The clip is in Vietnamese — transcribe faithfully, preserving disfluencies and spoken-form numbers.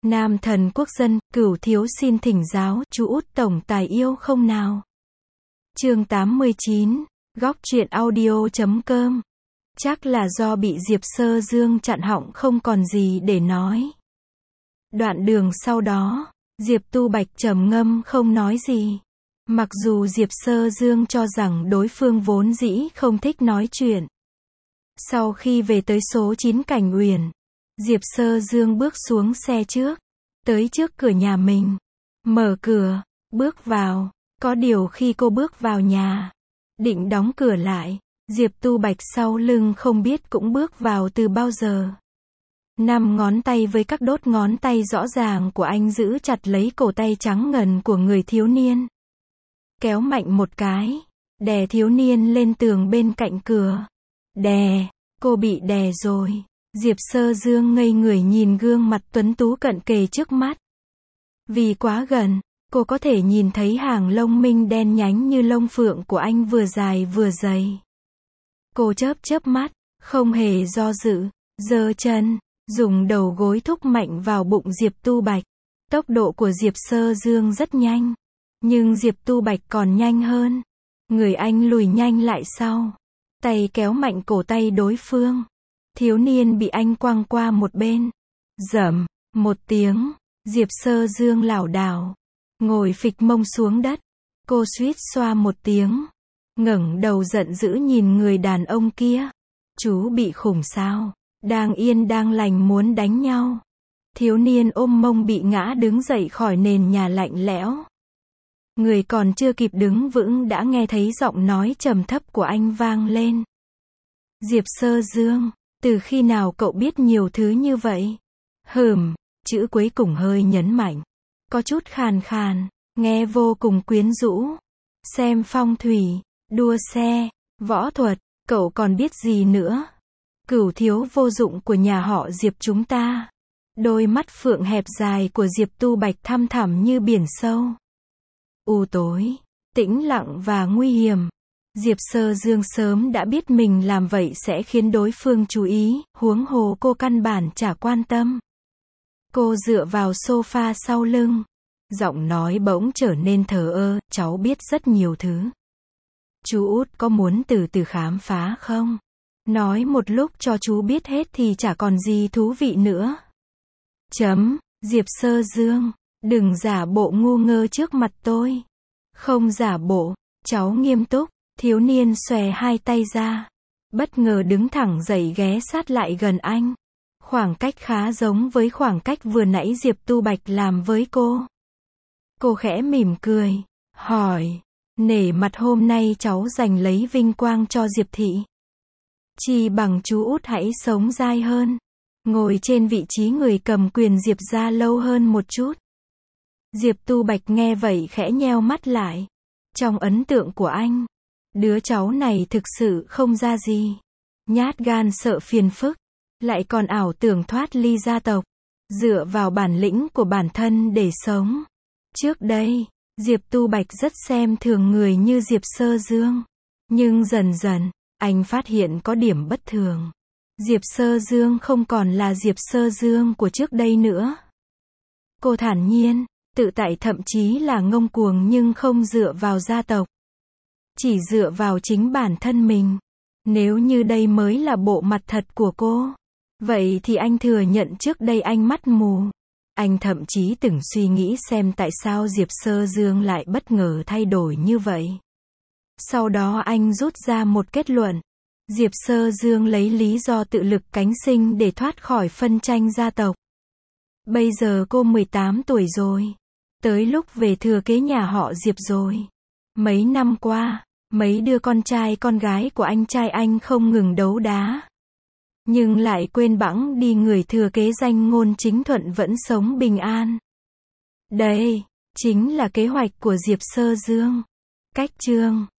Nam thần quốc dân, Cửu thiếu xin thỉnh giáo, chú út tổng tài yêu không nào? Chương tám mươi chín, góc truyện audio chấm com. Chắc là do bị Diệp Sơ Dương chặn họng không còn gì để nói. Đoạn đường sau đó, Diệp Tu Bạch trầm ngâm không nói gì. Mặc dù Diệp Sơ Dương cho rằng đối phương vốn dĩ không thích nói chuyện. Sau khi về tới số chín Cảnh Uyển, Diệp Sơ Dương bước xuống xe trước, tới trước cửa nhà mình, mở cửa, bước vào. Có điều khi cô bước vào nhà, định đóng cửa lại, Diệp Tu Bạch sau lưng không biết cũng bước vào từ bao giờ. Năm ngón tay với các đốt ngón tay rõ ràng của anh giữ chặt lấy cổ tay trắng ngần của người thiếu niên. Kéo mạnh một cái, đè thiếu niên lên tường bên cạnh cửa. Đè, cô bị đè rồi. Diệp Sơ Dương ngây người nhìn gương mặt tuấn tú cận kề trước mắt. Vì quá gần, cô có thể nhìn thấy hàng lông minh đen nhánh như lông phượng của anh vừa dài vừa dày. Cô chớp chớp mắt, không hề do dự, giơ chân, dùng đầu gối thúc mạnh vào bụng Diệp Tu Bạch. Tốc độ của Diệp Sơ Dương rất nhanh, nhưng Diệp Tu Bạch còn nhanh hơn. Người anh lùi nhanh lại sau, tay kéo mạnh cổ tay đối phương. Thiếu niên bị anh quăng qua một bên. Rầm, một tiếng, Diệp Sơ Dương lảo đảo, ngồi phịch mông xuống đất. Cô suýt xoa một tiếng, ngẩng đầu giận dữ nhìn người đàn ông kia. Chú bị khủng sao? Đang yên đang lành muốn đánh nhau. Thiếu niên ôm mông bị ngã đứng dậy khỏi nền nhà lạnh lẽo. Người còn chưa kịp đứng vững đã nghe thấy giọng nói trầm thấp của anh vang lên. Diệp Sơ Dương, từ khi nào cậu biết nhiều thứ như vậy? Hừm, chữ cuối cùng hơi nhấn mạnh, có chút khàn khàn, nghe vô cùng quyến rũ. Xem phong thủy, đua xe, võ thuật, cậu còn biết gì nữa? Cửu thiếu vô dụng của nhà họ Diệp chúng ta. Đôi mắt phượng hẹp dài của Diệp Tu Bạch thăm thẳm như biển sâu. U tối, tĩnh lặng và nguy hiểm. Diệp Sơ Dương sớm đã biết mình làm vậy sẽ khiến đối phương chú ý, huống hồ cô căn bản chả quan tâm. Cô dựa vào sofa sau lưng, giọng nói bỗng trở nên thờ ơ, cháu biết rất nhiều thứ. Chú út có muốn từ từ khám phá không? Nói một lúc cho chú biết hết thì chả còn gì thú vị nữa. Chấm, Diệp Sơ Dương, đừng giả bộ ngu ngơ trước mặt tôi. Không giả bộ, cháu nghiêm túc. Thiếu niên xòe hai tay ra, bất ngờ đứng thẳng dậy ghé sát lại gần anh. Khoảng cách khá giống với khoảng cách vừa nãy Diệp Tu Bạch làm với cô. Cô khẽ mỉm cười, hỏi, nể mặt hôm nay cháu giành lấy vinh quang cho Diệp thị. Chi bằng chú út hãy sống dai hơn, ngồi trên vị trí người cầm quyền Diệp gia lâu hơn một chút. Diệp Tu Bạch nghe vậy khẽ nheo mắt lại. Trong ấn tượng của anh, đứa cháu này thực sự không ra gì. Nhát gan sợ phiền phức, lại còn ảo tưởng thoát ly gia tộc, dựa vào bản lĩnh của bản thân để sống. Trước đây, Diệp Tu Bạch rất xem thường người như Diệp Sơ Dương. Nhưng dần dần, anh phát hiện có điểm bất thường. Diệp Sơ Dương không còn là Diệp Sơ Dương của trước đây nữa. Cô thản nhiên, tự tại thậm chí là ngông cuồng nhưng không dựa vào gia tộc. Chỉ dựa vào chính bản thân mình. Nếu như đây mới là bộ mặt thật của cô, vậy thì anh thừa nhận trước đây anh mắt mù. Anh thậm chí từng suy nghĩ xem tại sao Diệp Sơ Dương lại bất ngờ thay đổi như vậy. Sau đó anh rút ra một kết luận. Diệp Sơ Dương lấy lý do tự lực cánh sinh để thoát khỏi phân tranh gia tộc. Bây giờ cô mười tám tuổi rồi. Tới lúc về thừa kế nhà họ Diệp rồi. Mấy năm qua, mấy đứa con trai con gái của anh trai anh không ngừng đấu đá. Nhưng lại quên bẵng đi người thừa kế danh ngôn chính thuận vẫn sống bình an. Đây, chính là kế hoạch của Diệp Sơ Dương. Cách chương